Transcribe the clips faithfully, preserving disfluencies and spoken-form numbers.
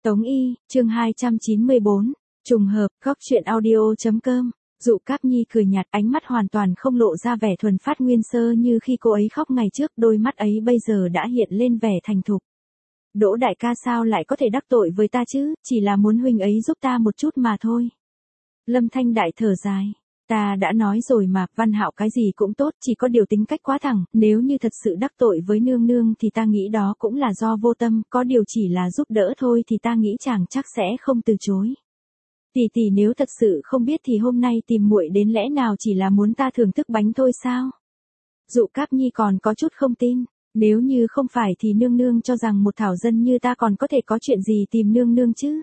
Tống Y, chương hai trăm chín mươi bốn, trùng hợp, góc chuyện audio.com. Dụ Cáp Nhi cười nhạt, ánh mắt hoàn toàn không lộ ra vẻ thuần phát nguyên sơ như khi cô ấy khóc ngày trước, đôi mắt ấy bây giờ đã hiện lên vẻ thành thục. Đỗ đại ca sao lại có thể đắc tội với ta chứ, chỉ là muốn huynh ấy giúp ta một chút mà thôi. Lâm Thanh Đại thở dài. Ta đã nói rồi mà, Văn Hạo cái gì cũng tốt, chỉ có điều tính cách quá thẳng, nếu như thật sự đắc tội với nương nương thì ta nghĩ đó cũng là do vô tâm, có điều chỉ là giúp đỡ thôi thì ta nghĩ chàng chắc sẽ không từ chối. Tỷ tỷ nếu thật sự không biết thì hôm nay tìm muội đến lẽ nào chỉ là muốn ta thưởng thức bánh thôi sao? Dụ Cáp Nhi còn có chút không tin, nếu như không phải thì nương nương cho rằng một thảo dân như ta còn có thể có chuyện gì tìm nương nương chứ?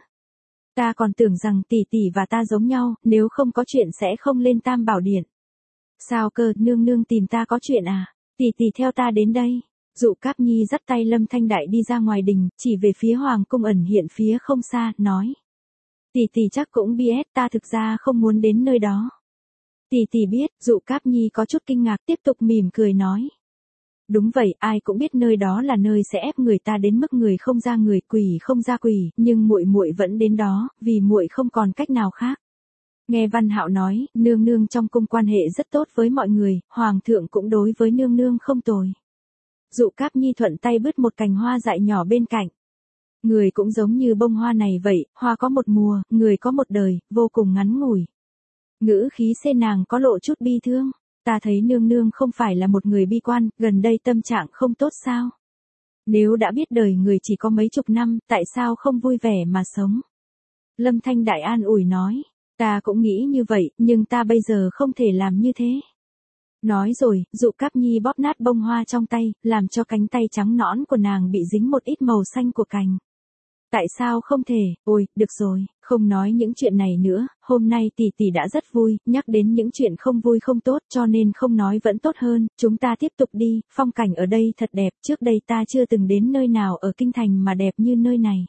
Ta còn tưởng rằng tỷ tỷ và ta giống nhau, nếu không có chuyện sẽ không lên Tam Bảo Điện. Sao cơ, nương nương tìm ta có chuyện à? Tỷ tỷ theo ta đến đây. Dụ Cáp Nhi dắt tay Lâm Thanh Đại đi ra ngoài đình, chỉ về phía hoàng cung ẩn hiện phía không xa, nói. Tỷ tỷ chắc cũng biết, ta thực ra không muốn đến nơi đó. Tỷ tỷ biết, Dụ Cáp Nhi có chút kinh ngạc, tiếp tục mỉm cười nói. Đúng vậy, ai cũng biết nơi đó là nơi sẽ ép người ta đến mức người không ra người, quỷ không ra quỷ, nhưng muội muội vẫn đến đó, vì muội không còn cách nào khác. Nghe Văn Hạo nói, nương nương trong cung quan hệ rất tốt với mọi người, hoàng thượng cũng đối với nương nương không tồi. Dụ Cáp Nhi thuận tay bứt một cành hoa dại nhỏ bên cạnh. Người cũng giống như bông hoa này vậy, hoa có một mùa, người có một đời, vô cùng ngắn ngủi. Ngữ khí xê nàng có lộ chút bi thương. Ta thấy nương nương không phải là một người bi quan, gần đây tâm trạng không tốt sao? Nếu đã biết đời người chỉ có mấy chục năm, tại sao không vui vẻ mà sống? Lâm Thanh Đại an ủi nói, ta cũng nghĩ như vậy, nhưng ta bây giờ không thể làm như thế. Nói rồi, Dụ Cáp Nhi bóp nát bông hoa trong tay, làm cho cánh tay trắng nõn của nàng bị dính một ít màu xanh của cành. Tại sao không thể, ôi, được rồi, không nói những chuyện này nữa, hôm nay tỷ tỷ đã rất vui, nhắc đến những chuyện không vui không tốt cho nên không nói vẫn tốt hơn, chúng ta tiếp tục đi, phong cảnh ở đây thật đẹp, trước đây ta chưa từng đến nơi nào ở kinh thành mà đẹp như nơi này.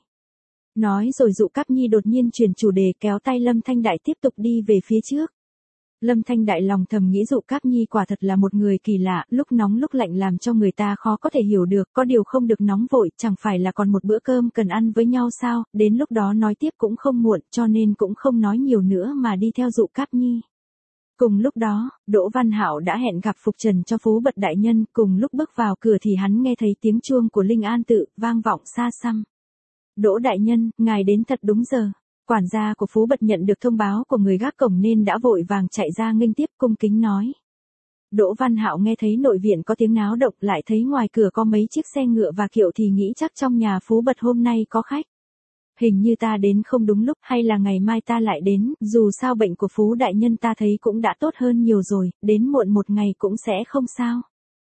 Nói rồi Dụ Cáp Nhi đột nhiên chuyển chủ đề kéo tay Lâm Thanh Đại tiếp tục đi về phía trước. Lâm Thanh Đại lòng thầm nghĩ Dụ Cáp Nhi quả thật là một người kỳ lạ, lúc nóng lúc lạnh làm cho người ta khó có thể hiểu được, có điều không được nóng vội, chẳng phải là còn một bữa cơm cần ăn với nhau sao, đến lúc đó nói tiếp cũng không muộn, cho nên cũng không nói nhiều nữa mà đi theo Dụ Cáp Nhi. Cùng lúc đó, Đỗ Văn Hạo đã hẹn gặp Phục Trần cho Phú Bật đại nhân, cùng lúc bước vào cửa thì hắn nghe thấy tiếng chuông của Linh An tự, vang vọng xa xăm. Đỗ đại nhân, ngài đến thật đúng giờ. Quản gia của Phú Bật nhận được thông báo của người gác cổng nên đã vội vàng chạy ra nghênh tiếp, cung kính nói. Đỗ Văn Hạo nghe thấy nội viện có tiếng náo động, lại thấy ngoài cửa có mấy chiếc xe ngựa và kiệu thì nghĩ chắc trong nhà Phú Bật hôm nay có khách. Hình như ta đến không đúng lúc, hay là ngày mai ta lại đến, dù sao bệnh của Phú đại nhân ta thấy cũng đã tốt hơn nhiều rồi, đến muộn một ngày cũng sẽ không sao.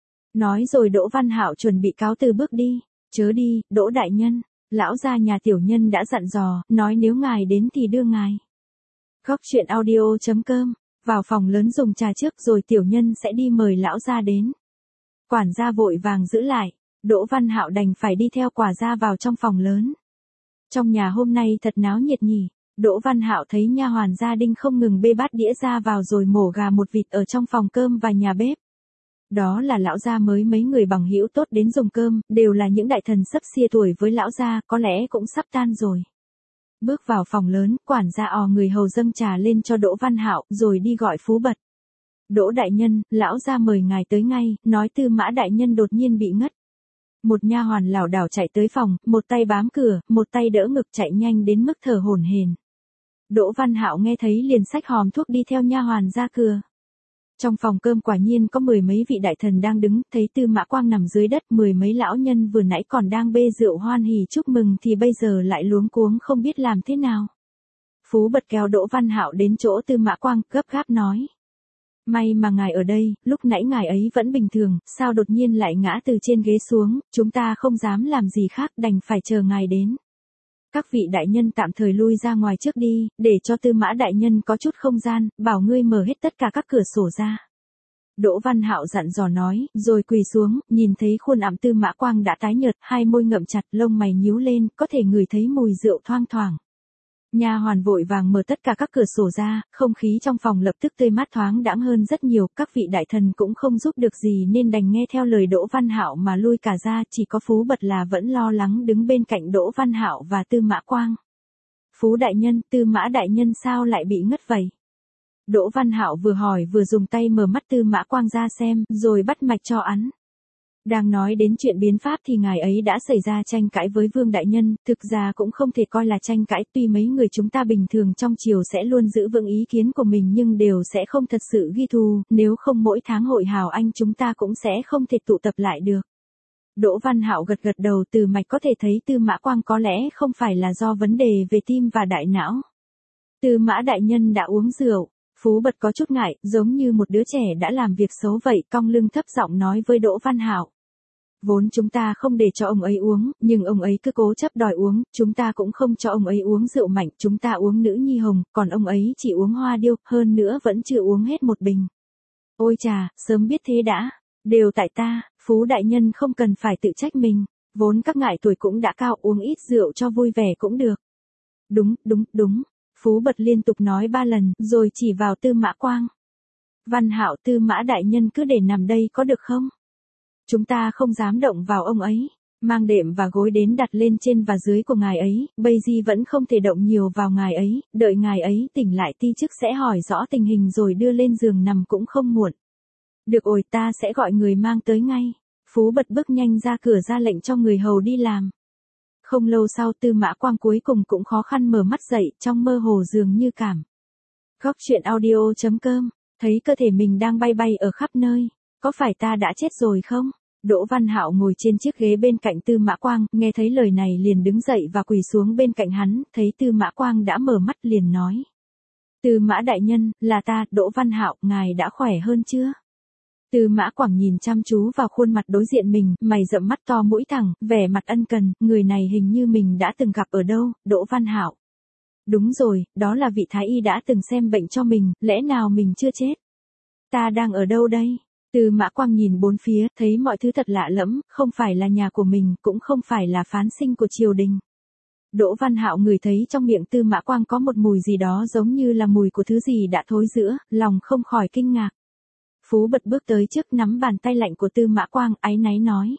Nói rồi Đỗ Văn Hạo chuẩn bị cáo từ bước đi. Chớ đi, Đỗ đại nhân. Lão gia nhà tiểu nhân đã dặn dò, nói nếu ngài đến thì đưa ngài. Góc chuyện audio.com, vào phòng lớn dùng trà trước rồi tiểu nhân sẽ đi mời lão gia đến. Quản gia vội vàng giữ lại, Đỗ Văn Hạo đành phải đi theo quản gia vào trong phòng lớn. Trong nhà hôm nay thật náo nhiệt nhỉ, Đỗ Văn Hạo thấy nha hoàn gia đình không ngừng bê bát đĩa ra vào rồi mổ gà một vịt ở trong phòng cơm và nhà bếp. Đó là lão gia mới mấy người bằng hữu tốt đến dùng cơm, đều là những đại thần sắp xia tuổi với lão gia, có lẽ cũng sắp tan rồi. Bước vào phòng lớn, quản gia ò người hầu dâng trà lên cho Đỗ Văn Hạo, rồi đi gọi Phú Bật. Đỗ đại nhân, lão gia mời ngài tới ngay, nói Tư Mã đại nhân đột nhiên bị ngất. Một nha hoàn lảo đảo chạy tới phòng, một tay bám cửa, một tay đỡ ngực chạy nhanh đến mức thở hổn hển. Đỗ Văn Hạo nghe thấy liền xách hòm thuốc đi theo nha hoàn ra cửa. Trong phòng cơm quả nhiên có mười mấy vị đại thần đang đứng, thấy Tư Mã Quang nằm dưới đất, mười mấy lão nhân vừa nãy còn đang bê rượu hoan hỉ chúc mừng thì bây giờ lại luống cuống không biết làm thế nào. Phú Bật kéo Đỗ Văn Hạo đến chỗ Tư Mã Quang, gấp gáp nói. May mà ngài ở đây, lúc nãy ngài ấy vẫn bình thường, sao đột nhiên lại ngã từ trên ghế xuống, chúng ta không dám làm gì khác, đành phải chờ ngài đến. Các vị đại nhân tạm thời lui ra ngoài trước đi, để cho Tư Mã đại nhân có chút không gian, bảo ngươi mở hết tất cả các cửa sổ ra. Đỗ Văn Hạo dặn dò nói, rồi quỳ xuống, nhìn thấy khuôn ẵm Tư Mã Quang đã tái nhợt, hai môi ngậm chặt, lông mày nhíu lên, có thể ngửi thấy mùi rượu thoang thoảng. Nha hoàn vội vàng mở tất cả các cửa sổ ra, không khí trong phòng lập tức tươi mát thoáng đãng hơn rất nhiều, các vị đại thần cũng không giúp được gì nên đành nghe theo lời Đỗ Văn Hạo mà lui cả ra, chỉ có Phú Bật là vẫn lo lắng đứng bên cạnh Đỗ Văn Hạo và Tư Mã Quang. Phú đại nhân, Tư Mã đại nhân sao lại bị ngất vậy? Đỗ Văn Hạo vừa hỏi vừa dùng tay mở mắt Tư Mã Quang ra xem, rồi bắt mạch cho hắn. Đang nói đến chuyện biến pháp thì ngài ấy đã xảy ra tranh cãi với Vương đại nhân, thực ra cũng không thể coi là tranh cãi, tuy mấy người chúng ta bình thường trong triều sẽ luôn giữ vững ý kiến của mình nhưng đều sẽ không thật sự ghi thù, nếu không mỗi tháng hội hào anh chúng ta cũng sẽ không thể tụ tập lại được. Đỗ Văn Hạo gật gật đầu, từ mạch có thể thấy Tư Mã Quang có lẽ không phải là do vấn đề về tim và đại não. Tư Mã đại nhân đã uống rượu. Phú Bật có chút ngại, giống như một đứa trẻ đã làm việc xấu vậy, cong lưng thấp giọng nói với Đỗ Văn Hạo. Vốn chúng ta không để cho ông ấy uống, nhưng ông ấy cứ cố chấp đòi uống, chúng ta cũng không cho ông ấy uống rượu mạnh, chúng ta uống nữ nhi hồng, còn ông ấy chỉ uống hoa điêu, hơn nữa vẫn chưa uống hết một bình. Ôi chà, sớm biết thế đã, đều tại ta, Phú đại nhân không cần phải tự trách mình, vốn các ngài tuổi cũng đã cao, uống ít rượu cho vui vẻ cũng được. Đúng, đúng, đúng. Phú Bật liên tục nói ba lần, rồi chỉ vào Tư Mã Quang. Văn Hạo, Tư Mã đại nhân cứ để nằm đây có được không? Chúng ta không dám động vào ông ấy, mang đệm và gối đến đặt lên trên và dưới của ngài ấy, bây giờ vẫn không thể động nhiều vào ngài ấy, đợi ngài ấy tỉnh lại ti chức sẽ hỏi rõ tình hình rồi đưa lên giường nằm cũng không muộn. Được rồi, ta sẽ gọi người mang tới ngay. Phú Bật bước nhanh ra cửa ra lệnh cho người hầu đi làm. Không lâu sau Tư Mã Quang cuối cùng cũng khó khăn mở mắt dậy, trong mơ hồ dường như cảm. Góc truyện audio chấm com, thấy cơ thể mình đang bay bay ở khắp nơi. Có phải ta đã chết rồi không? Đỗ Văn Hạo ngồi trên chiếc ghế bên cạnh Tư Mã Quang, nghe thấy lời này liền đứng dậy và quỳ xuống bên cạnh hắn, thấy Tư Mã Quang đã mở mắt liền nói. Tư Mã đại nhân, là ta, Đỗ Văn Hạo, ngài đã khỏe hơn chưa? Tư Mã Quang nhìn chăm chú vào khuôn mặt đối diện mình, mày rậm mắt to mũi thẳng, vẻ mặt ân cần, người này hình như mình đã từng gặp ở đâu, Đỗ Văn Hạo. Đúng rồi, đó là vị thái y đã từng xem bệnh cho mình, lẽ nào mình chưa chết? Ta đang ở đâu đây? Tư Mã Quang nhìn bốn phía, thấy mọi thứ thật lạ lẫm, không phải là nhà của mình, cũng không phải là phán sinh của triều đình. Đỗ Văn Hạo ngửi thấy trong miệng Tư Mã Quang có một mùi gì đó giống như là mùi của thứ gì đã thối rữa, lòng không khỏi kinh ngạc. Phú Bật bước tới trước nắm bàn tay lạnh của Tư Mã Quang, áy náy nói.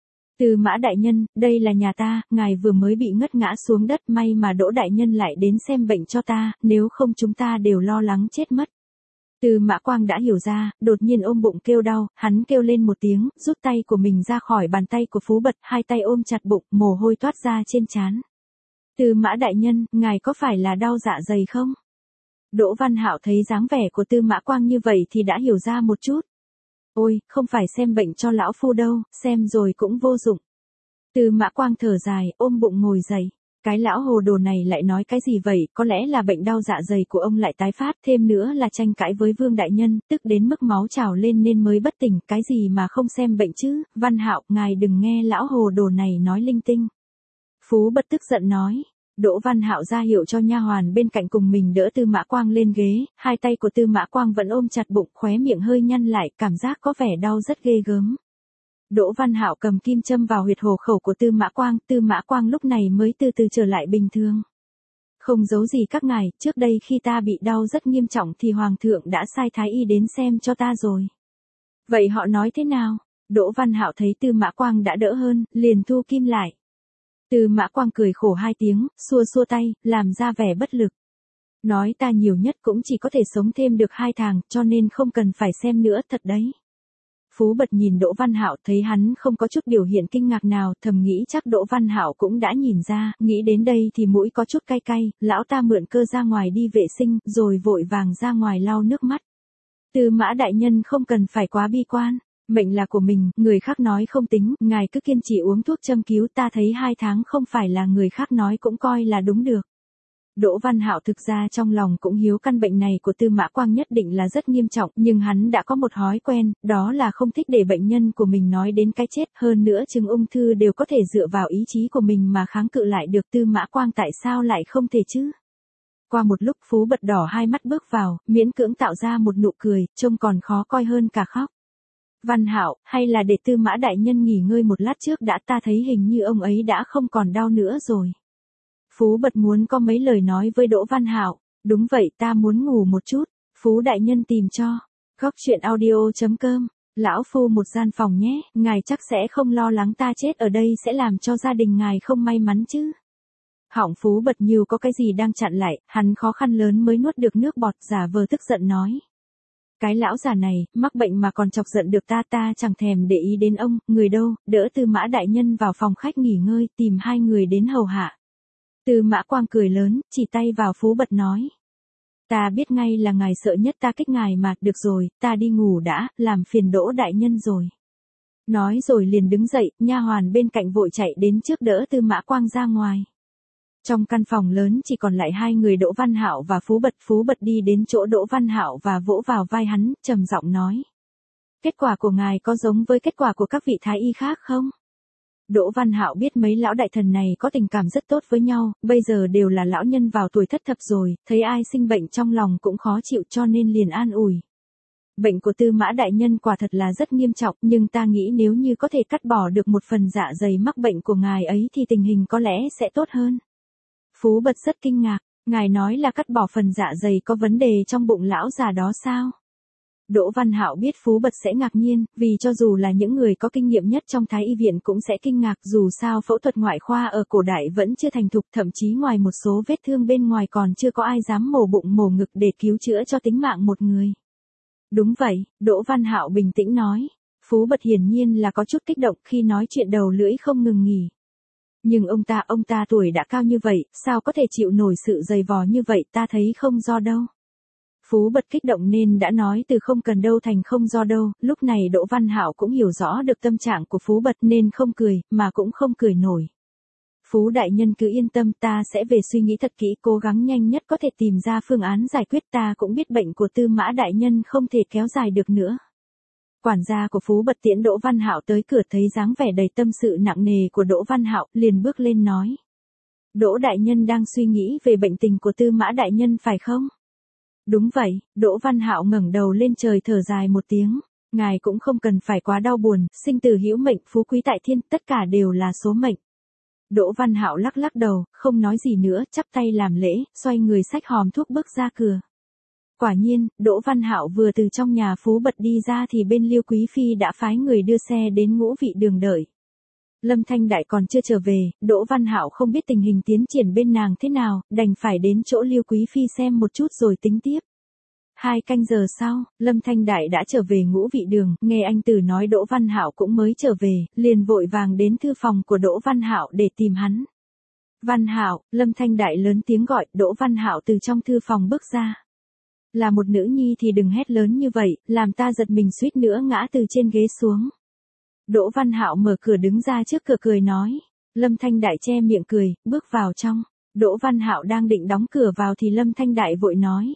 Tư Mã đại nhân, đây là nhà ta, ngài vừa mới bị ngất ngã xuống đất, may mà Đỗ đại nhân lại đến xem bệnh cho ta, nếu không chúng ta đều lo lắng chết mất. Tư Mã Quang đã hiểu ra, đột nhiên ôm bụng kêu đau, hắn kêu lên một tiếng, rút tay của mình ra khỏi bàn tay của Phú Bật, hai tay ôm chặt bụng, mồ hôi toát ra trên trán. Tư Mã đại nhân, ngài có phải là đau dạ dày không? Đỗ Văn Hạo thấy dáng vẻ của Tư Mã Quang như vậy thì đã hiểu ra một chút. Ôi, không phải xem bệnh cho lão phu đâu, xem rồi cũng vô dụng. Tư Mã Quang thở dài, ôm bụng ngồi dậy. Cái lão hồ đồ này lại nói cái gì vậy, có lẽ là bệnh đau dạ dày của ông lại tái phát, thêm nữa là tranh cãi với Vương đại nhân, tức đến mức máu trào lên nên mới bất tỉnh, cái gì mà không xem bệnh chứ, Văn Hạo, ngài đừng nghe lão hồ đồ này nói linh tinh. Phú Bật tức giận nói. Đỗ Văn Hạo ra hiệu cho nha hoàn bên cạnh cùng mình đỡ Tư Mã Quang lên ghế, hai tay của Tư Mã Quang vẫn ôm chặt bụng, khóe miệng hơi nhăn lại, cảm giác có vẻ đau rất ghê gớm. Đỗ Văn Hạo cầm kim châm vào huyệt hổ khẩu của Tư Mã Quang, Tư Mã Quang lúc này mới từ từ trở lại bình thường. Không giấu gì các ngài, trước đây khi ta bị đau rất nghiêm trọng thì Hoàng thượng đã sai thái y đến xem cho ta rồi. Vậy họ nói thế nào? Đỗ Văn Hạo thấy Tư Mã Quang đã đỡ hơn, liền thu kim lại. Tư Mã Quang cười khổ hai tiếng, xua xua tay, làm ra vẻ bất lực. Nói ta nhiều nhất cũng chỉ có thể sống thêm được hai tháng, cho nên không cần phải xem nữa, thật đấy. Phú Bật nhìn Đỗ Văn Hạo, thấy hắn không có chút biểu hiện kinh ngạc nào, thầm nghĩ chắc Đỗ Văn Hạo cũng đã nhìn ra, nghĩ đến đây thì mũi có chút cay cay, lão ta mượn cơ ra ngoài đi vệ sinh, rồi vội vàng ra ngoài lau nước mắt. Tư Mã đại nhân không cần phải quá bi quan. Mệnh là của mình, người khác nói không tính, ngài cứ kiên trì uống thuốc châm cứu, ta thấy hai tháng không phải là người khác nói cũng coi là đúng được. Đỗ Văn Hạo thực ra trong lòng cũng hiếu căn bệnh này của Tư Mã Quang nhất định là rất nghiêm trọng, nhưng hắn đã có một thói quen, đó là không thích để bệnh nhân của mình nói đến cái chết, hơn nữa chứng ung thư đều có thể dựa vào ý chí của mình mà kháng cự lại được, Tư Mã Quang tại sao lại không thể chứ? Qua một lúc Phú Bật đỏ hai mắt bước vào, miễn cưỡng tạo ra một nụ cười, trông còn khó coi hơn cả khóc. Văn Hạo, hay là để Tư Mã đại nhân nghỉ ngơi một lát trước đã, ta thấy hình như ông ấy đã không còn đau nữa rồi. Phú Bật muốn có mấy lời nói với Đỗ Văn Hạo. Đúng vậy, ta muốn ngủ một chút. Phú đại nhân tìm cho. Góc chuyện audio chấm com. Lão phu một gian phòng nhé, ngài chắc sẽ không lo lắng ta chết ở đây sẽ làm cho gia đình ngài không may mắn chứ. Họng Phú Bật như có cái gì đang chặn lại, hắn khó khăn lớn mới nuốt được nước bọt, giả vờ tức giận nói. Cái lão già này, mắc bệnh mà còn chọc giận được ta, ta chẳng thèm để ý đến ông, người đâu, đỡ Tư Mã đại nhân vào phòng khách nghỉ ngơi, tìm hai người đến hầu hạ. Tư Mã Quang cười lớn, chỉ tay vào Phú Bật nói. Ta biết ngay là ngài sợ nhất ta kích ngài mà, được rồi, ta đi ngủ đã, làm phiền Đỗ đại nhân rồi. Nói rồi liền đứng dậy, nha hoàn bên cạnh vội chạy đến trước đỡ Tư Mã Quang ra ngoài. Trong căn phòng lớn chỉ còn lại hai người Đỗ Văn Hạo và Phú Bật. Phú Bật đi đến chỗ Đỗ Văn Hạo và vỗ vào vai hắn, trầm giọng nói. Kết quả của ngài có giống với kết quả của các vị thái y khác không? Đỗ Văn Hạo biết mấy lão đại thần này có tình cảm rất tốt với nhau, bây giờ đều là lão nhân vào tuổi thất thập rồi, thấy ai sinh bệnh trong lòng cũng khó chịu cho nên liền an ủi. Bệnh của Tư Mã đại nhân quả thật là rất nghiêm trọng, nhưng ta nghĩ nếu như có thể cắt bỏ được một phần dạ dày mắc bệnh của ngài ấy thì tình hình có lẽ sẽ tốt hơn. Phú Bật rất kinh ngạc, ngài nói là cắt bỏ phần dạ dày có vấn đề trong bụng lão già đó sao? Đỗ Văn Hạo biết Phú Bật sẽ ngạc nhiên, vì cho dù là những người có kinh nghiệm nhất trong Thái y viện cũng sẽ kinh ngạc, dù sao phẫu thuật ngoại khoa ở cổ đại vẫn chưa thành thục, thậm chí ngoài một số vết thương bên ngoài còn chưa có ai dám mổ bụng mổ ngực để cứu chữa cho tính mạng một người. Đúng vậy, Đỗ Văn Hạo bình tĩnh nói. Phú Bật hiển nhiên là có chút kích động khi nói chuyện đầu lưỡi không ngừng nghỉ. Nhưng ông ta, ông ta tuổi đã cao như vậy, sao có thể chịu nổi sự dày vò như vậy, ta thấy không do đâu. Phú Bật kích động nên đã nói từ không cần đâu thành không do đâu, lúc này Đỗ Văn Hạo cũng hiểu rõ được tâm trạng của Phú Bật nên không cười, mà cũng không cười nổi. Phú đại nhân cứ yên tâm, ta sẽ về suy nghĩ thật kỹ, cố gắng nhanh nhất có thể tìm ra phương án giải quyết, ta cũng biết bệnh của Tư Mã đại nhân không thể kéo dài được nữa. Quản gia của Phú Bật tiễn Đỗ Văn Hạo tới cửa, thấy dáng vẻ đầy tâm sự nặng nề của Đỗ Văn Hạo, liền bước lên nói. Đỗ đại nhân đang suy nghĩ về bệnh tình của Tư Mã đại nhân phải không? Đúng vậy, Đỗ Văn Hạo ngẩng đầu lên trời thở dài một tiếng, ngài cũng không cần phải quá đau buồn, sinh tử hữu mệnh, phú quý tại thiên, tất cả đều là số mệnh. Đỗ Văn Hạo lắc lắc đầu, không nói gì nữa, chắp tay làm lễ, xoay người xách hòm thuốc bước ra cửa. Quả nhiên, Đỗ Văn Hạo vừa từ trong nhà Phú Bật đi ra thì bên Liêu Quý Phi đã phái người đưa xe đến Ngũ Vị Đường đợi. Lâm Thanh Đại còn chưa trở về, Đỗ Văn Hạo không biết tình hình tiến triển bên nàng thế nào, đành phải đến chỗ Liêu Quý Phi xem một chút rồi tính tiếp. Hai canh giờ sau, Lâm Thanh Đại đã trở về Ngũ Vị Đường, nghe anh Tử nói Đỗ Văn Hạo cũng mới trở về, liền vội vàng đến thư phòng của Đỗ Văn Hạo để tìm hắn. Văn Hạo, Lâm Thanh Đại lớn tiếng gọi, Đỗ Văn Hạo từ trong thư phòng bước ra. Là một nữ nhi thì đừng hét lớn như vậy, làm ta giật mình suýt nữa ngã từ trên ghế xuống. Đỗ Văn Hạo mở cửa đứng ra trước cửa cười nói. Lâm Thanh Đại che miệng cười, bước vào trong. Đỗ Văn Hạo đang định đóng cửa vào thì Lâm Thanh Đại vội nói.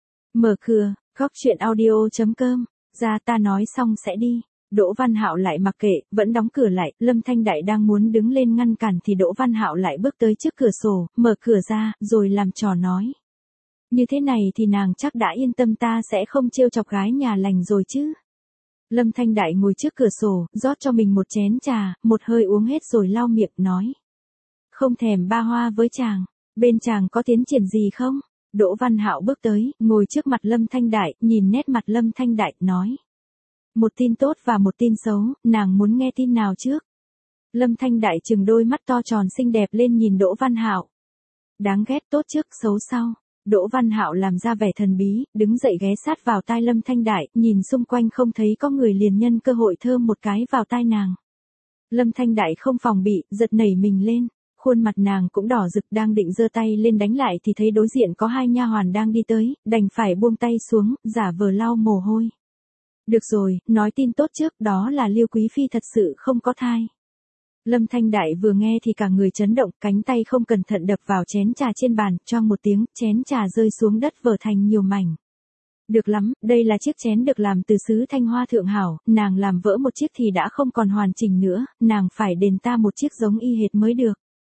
Mở cửa, góc chuyện audio chấm com, ra ta nói xong sẽ đi. Đỗ Văn Hạo lại mặc kệ, vẫn đóng cửa lại, Lâm Thanh Đại đang muốn đứng lên ngăn cản thì Đỗ Văn Hạo lại bước tới trước cửa sổ, mở cửa ra, rồi làm trò nói. Như thế này thì nàng chắc đã yên tâm ta sẽ không trêu chọc gái nhà lành rồi chứ. Lâm Thanh Đại ngồi trước cửa sổ, rót cho mình một chén trà, một hơi uống hết rồi lau miệng, nói. Không thèm ba hoa với chàng, bên chàng có tiến triển gì không? Đỗ Văn Hạo bước tới, ngồi trước mặt Lâm Thanh Đại, nhìn nét mặt Lâm Thanh Đại, nói. Một tin tốt và một tin xấu, nàng muốn nghe tin nào trước? Lâm Thanh Đại trừng đôi mắt to tròn xinh đẹp lên nhìn Đỗ Văn Hạo. Đáng ghét, tốt trước, xấu sau. Đỗ Văn Hạo làm ra vẻ thần bí, đứng dậy ghé sát vào tai Lâm Thanh Đại, nhìn xung quanh không thấy có người liền nhân cơ hội thơm một cái vào tai nàng. Lâm Thanh Đại không phòng bị, giật nảy mình lên, khuôn mặt nàng cũng đỏ rực, đang định giơ tay lên đánh lại thì thấy đối diện có hai nha hoàn đang đi tới, đành phải buông tay xuống, giả vờ lau mồ hôi. Được rồi, nói tin tốt trước, đó là Liêu Quý Phi thật sự không có thai. Lâm Thanh Đại vừa nghe thì cả người chấn động, cánh tay không cẩn thận đập vào chén trà trên bàn, choang một tiếng, chén trà rơi xuống đất vỡ thành nhiều mảnh. Được lắm, đây là chiếc chén được làm từ sứ Thanh Hoa thượng hảo, nàng làm vỡ một chiếc thì đã không còn hoàn chỉnh nữa, nàng phải đền ta một chiếc giống y hệt mới được.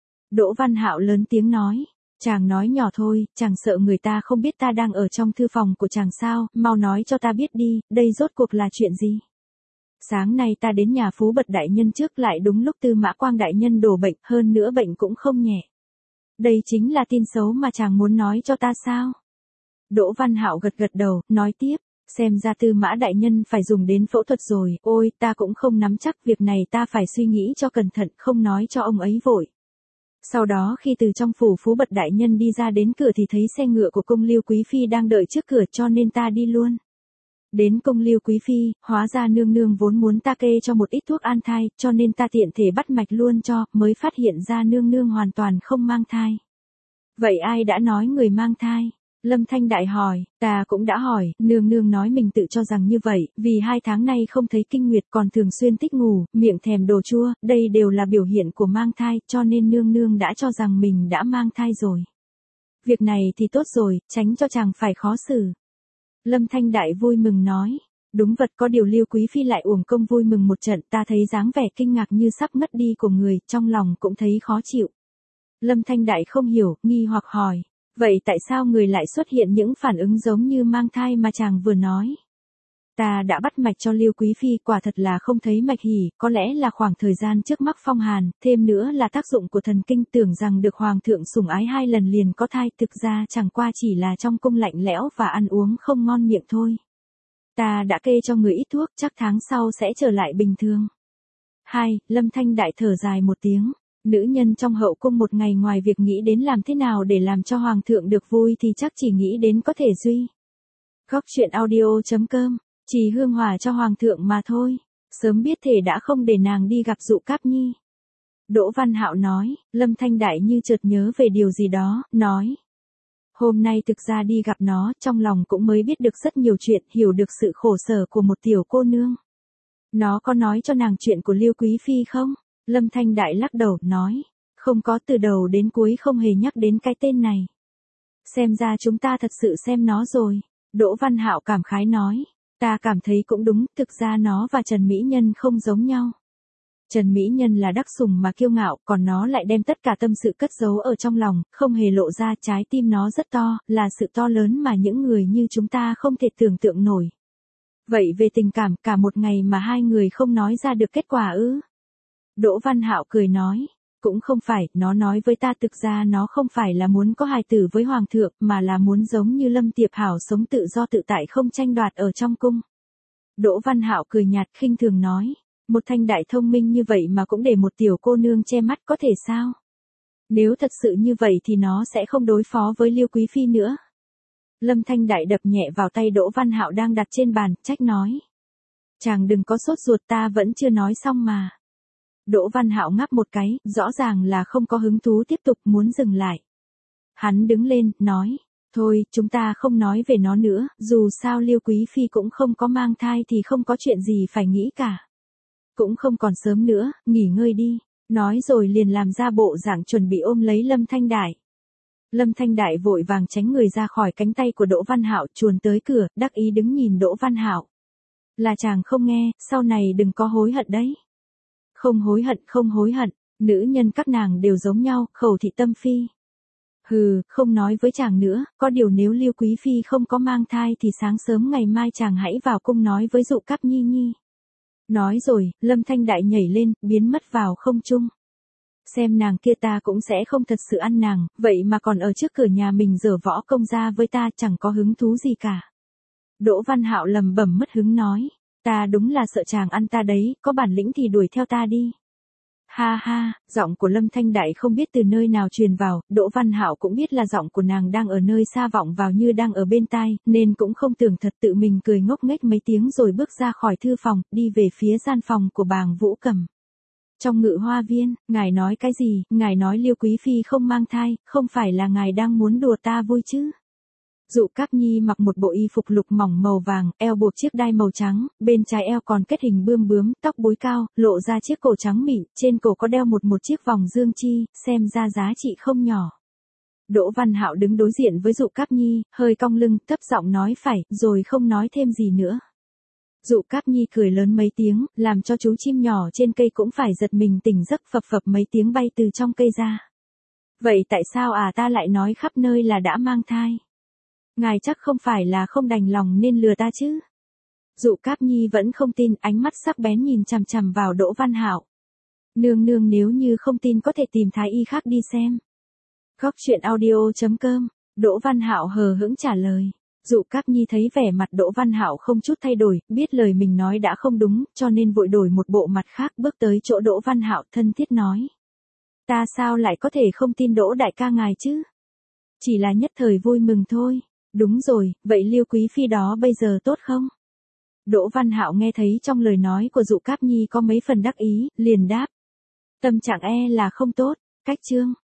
Đỗ Văn Hạo lớn tiếng nói, chàng nói nhỏ thôi, chàng sợ người ta không biết ta đang ở trong thư phòng của chàng sao, mau nói cho ta biết đi, đây rốt cuộc là chuyện gì? Sáng nay ta đến nhà Phú Bật đại nhân trước, lại đúng lúc Tư Mã Quang đại nhân đổ bệnh, hơn nữa bệnh cũng không nhẹ. Đây chính là tin xấu mà chàng muốn nói cho ta sao? Đỗ Văn Hạo gật gật đầu, nói tiếp, xem ra Tư Mã đại nhân phải dùng đến phẫu thuật rồi, ôi, ta cũng không nắm chắc, việc này ta phải suy nghĩ cho cẩn thận, không nói cho ông ấy vội. Sau đó khi từ trong phủ Phú Bật đại nhân đi ra đến cửa thì thấy xe ngựa của cung Lưu Quý Phi đang đợi trước cửa, cho nên ta đi luôn. Đến cung Lưu Quý Phi, hóa ra nương nương vốn muốn ta kê cho một ít thuốc an thai, cho nên ta tiện thể bắt mạch luôn cho, mới phát hiện ra nương nương hoàn toàn không mang thai. Vậy ai đã nói người mang thai? Lâm Thanh Đại hỏi, ta cũng đã hỏi, nương nương nói mình tự cho rằng như vậy, vì hai tháng nay không thấy kinh nguyệt còn thường xuyên tích ngủ, miệng thèm đồ chua, đây đều là biểu hiện của mang thai, cho nên nương nương đã cho rằng mình đã mang thai rồi. Việc này thì tốt rồi, tránh cho chàng phải khó xử. Lâm Thanh Đại vui mừng nói, đúng vật, có điều Lưu Quý Phi lại uổng công vui mừng một trận, ta thấy dáng vẻ kinh ngạc như sắp ngất đi của người, trong lòng cũng thấy khó chịu. Lâm Thanh Đại không hiểu, nghi hoặc hỏi, vậy tại sao người lại xuất hiện những phản ứng giống như mang thai mà chàng vừa nói? Ta đã bắt mạch cho Lưu Quý Phi, quả thật là không thấy mạch hỉ, có lẽ là khoảng thời gian trước mắc phong hàn, thêm nữa là tác dụng của thần kinh, tưởng rằng được hoàng thượng sủng ái hai lần liền có thai, thực ra chẳng qua chỉ là trong cung lạnh lẽo và ăn uống không ngon miệng thôi. Ta đã kê cho người ít thuốc, chắc tháng sau sẽ trở lại bình thường. Hai, Lâm Thanh Đại thở dài một tiếng. Nữ nhân trong hậu cung một ngày ngoài việc nghĩ đến làm thế nào để làm cho hoàng thượng được vui thì chắc chỉ nghĩ đến có thể duy. Góc truyện audio chấm com, chỉ hương hòa cho hoàng thượng mà thôi, sớm biết thể đã không để nàng đi gặp Dụ Cáp Nhi. Đỗ Văn Hạo nói, Lâm Thanh Đại như chợt nhớ về điều gì đó, nói. Hôm nay thực ra đi gặp nó, trong lòng cũng mới biết được rất nhiều chuyện, hiểu được sự khổ sở của một tiểu cô nương. Nó có nói cho nàng chuyện của Lưu Quý Phi không? Lâm Thanh Đại lắc đầu, nói, không có, từ đầu đến cuối không hề nhắc đến cái tên này. Xem ra chúng ta thật sự xem nó rồi. Đỗ Văn Hạo cảm khái nói, ta cảm thấy cũng đúng, thực ra nó và Trần Mỹ Nhân không giống nhau. Trần Mỹ Nhân là đắc sủng mà kiêu ngạo, còn nó lại đem tất cả tâm sự cất giấu ở trong lòng, không hề lộ ra, trái tim nó rất to, là sự to lớn mà những người như chúng ta không thể tưởng tượng nổi. Vậy về tình cảm, cả một ngày mà hai người không nói ra được kết quả ư? Đỗ Văn Hạo cười nói, cũng không phải, nó nói với ta thực ra nó không phải là muốn có hài tử với hoàng thượng, mà là muốn giống như Lâm Tiệp Hảo sống tự do tự tại không tranh đoạt ở trong cung. Đỗ Văn Hạo cười nhạt khinh thường nói, một Thanh Đại thông minh như vậy mà cũng để một tiểu cô nương che mắt có thể sao? Nếu thật sự như vậy thì nó sẽ không đối phó với Lưu Quý Phi nữa. Lâm Thanh Đại đập nhẹ vào tay Đỗ Văn Hạo đang đặt trên bàn, trách nói. Chàng đừng có sốt ruột, ta vẫn chưa nói xong mà. Đỗ Văn Hạo ngáp một cái, rõ ràng là không có hứng thú tiếp tục, muốn dừng lại. Hắn đứng lên, nói, thôi, chúng ta không nói về nó nữa, dù sao Lưu Quý Phi cũng không có mang thai thì không có chuyện gì phải nghĩ cả. Cũng không còn sớm nữa, nghỉ ngơi đi. Nói rồi liền làm ra bộ dạng chuẩn bị ôm lấy Lâm Thanh Đại. Lâm Thanh Đại vội vàng tránh người ra khỏi cánh tay của Đỗ Văn Hạo, chuồn tới cửa, đắc ý đứng nhìn Đỗ Văn Hạo. Là chàng không nghe, sau này đừng có hối hận đấy. Không hối hận, không hối hận, nữ nhân các nàng đều giống nhau, Khẩu Thị Tâm Phi. Hừ, không nói với chàng nữa, có điều nếu Lưu Quý Phi không có mang thai thì sáng sớm ngày mai chàng hãy vào cung nói với Dụ Cáp Nhi Nhi. Nói rồi, Lâm Thanh Đại nhảy lên, biến mất vào không trung. Xem nàng kia, ta cũng sẽ không thật sự ăn nàng, vậy mà còn ở trước cửa nhà mình giở võ công ra với ta, chẳng có hứng thú gì cả. Đỗ Văn Hạo lầm bẩm mất hứng nói, ta đúng là sợ chàng ăn ta đấy, có bản lĩnh thì đuổi theo ta đi. Ha ha, giọng của Lâm Thanh Đại không biết từ nơi nào truyền vào, Đỗ Văn Hạo cũng biết là giọng của nàng đang ở nơi xa vọng vào như đang ở bên tai, nên cũng không tưởng thật, tự mình cười ngốc nghếch mấy tiếng rồi bước ra khỏi thư phòng, đi về phía gian phòng của Bàng Vũ Cầm. Trong Ngự Hoa Viên, ngài nói cái gì, ngài nói Lưu Quý Phi không mang thai, không phải là ngài đang muốn đùa ta vui chứ? Dụ Cáp Nhi mặc một bộ y phục lục mỏng màu vàng, eo buộc chiếc đai màu trắng, bên trái eo còn kết hình bươm bướm, tóc búi cao, lộ ra chiếc cổ trắng mịn, trên cổ có đeo một một chiếc vòng dương chi, xem ra giá trị không nhỏ. Đỗ Văn Hạo đứng đối diện với Dụ Cáp Nhi, hơi cong lưng, thấp giọng nói phải, rồi không nói thêm gì nữa. Dụ Cáp Nhi cười lớn mấy tiếng, làm cho chú chim nhỏ trên cây cũng phải giật mình tỉnh giấc, phập phập mấy tiếng bay từ trong cây ra. Vậy tại sao à ta lại nói khắp nơi là đã mang thai? Ngài chắc không phải là không đành lòng nên lừa ta chứ? Dụ Cáp Nhi vẫn không tin, ánh mắt sắc bén nhìn chằm chằm vào Đỗ Văn Hạo. Nương nương nếu như không tin có thể tìm thái y khác đi xem. Góc chuyện audio chấm com, Đỗ Văn Hạo hờ hững trả lời. Dụ Cáp Nhi thấy vẻ mặt Đỗ Văn Hạo không chút thay đổi, biết lời mình nói đã không đúng, cho nên vội đổi một bộ mặt khác bước tới chỗ Đỗ Văn Hạo thân thiết nói. Ta sao lại có thể không tin Đỗ đại ca ngài chứ? Chỉ là nhất thời vui mừng thôi. Đúng rồi, vậy Liêu Quý Phi đó bây giờ tốt không? Đỗ Văn Hạo nghe thấy trong lời nói của Dụ Cáp Nhi có mấy phần đắc ý, liền đáp. Tâm trạng e là không tốt, cách chương.